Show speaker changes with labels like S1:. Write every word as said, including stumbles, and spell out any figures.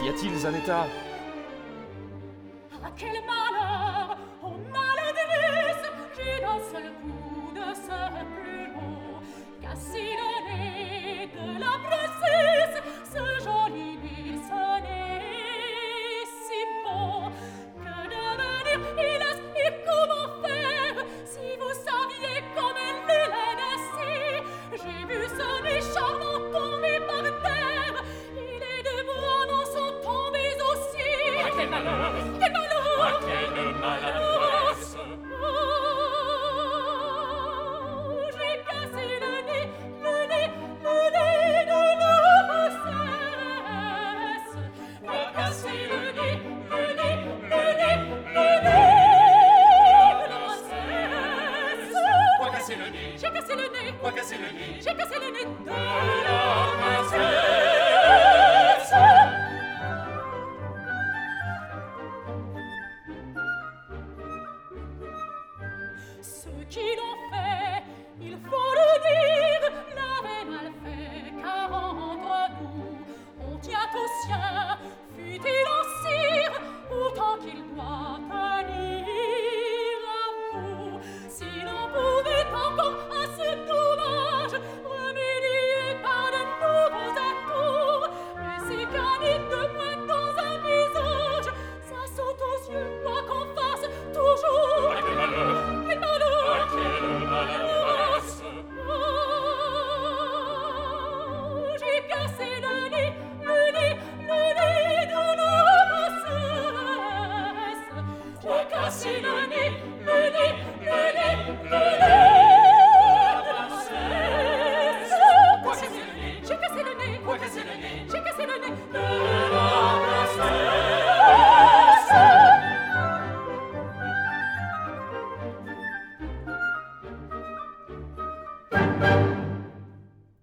S1: Y a-t-il, Zanetta?
S2: Ah, quel malheur! Oh, maladresse! J'ai d'un seul coup de ce plumeau cassé le nez de la princesse. Ce joli nez, ce nez si beau. Que devenir, hélas, et comment faire? Si vous saviez comme elle est laissée. J'ai vu ce nez charmant tomber par terre, et les deux bras n'en sont tombés aussi.
S3: Ah, quel malheur!
S2: Quel malheur!
S3: Ah, quelle maladresse!
S2: Oh, j'ai cassé le nez, le nez, le nez de la princesse.
S3: Quoi casser le nez,
S2: Le nez, le nez, le nez de la princesse.
S3: quoi casser le nez,
S2: J'ai cassé le nez,
S3: quoi casser le nez
S2: j'ai cassé le nez de
S3: la princesse.
S2: Ceux qui l'ont fait, il faut le dire, l'avaient mal fait, car entre nous, on tient au sien, fût-il en cire, autant qu'il doit tenir à vous. Si l'on pouvait encore à ce dommage remédier par de nouveaux atours, mais c'est qu'un nez de moins dans un visage, ça saute aux yeux, quoi qu'on fasse toujours.
S3: Ah, quel malheur!
S2: Quel malheur!
S3: Ah, quelle maladresse!
S2: Oh, j'ai cassé le nez, le nez, le nez de la princesse.
S3: Quoi casser le nez, le nez, le nez, le
S2: Le
S3: nez
S2: nez
S3: de
S2: de
S3: la
S2: la
S3: princesse.
S2: princesse.
S3: Quoi casser le nez,
S2: J'ai cassé le nez,
S3: quoi casser le nez
S2: j'ai cassé le nez
S3: de la princesse.
S2: de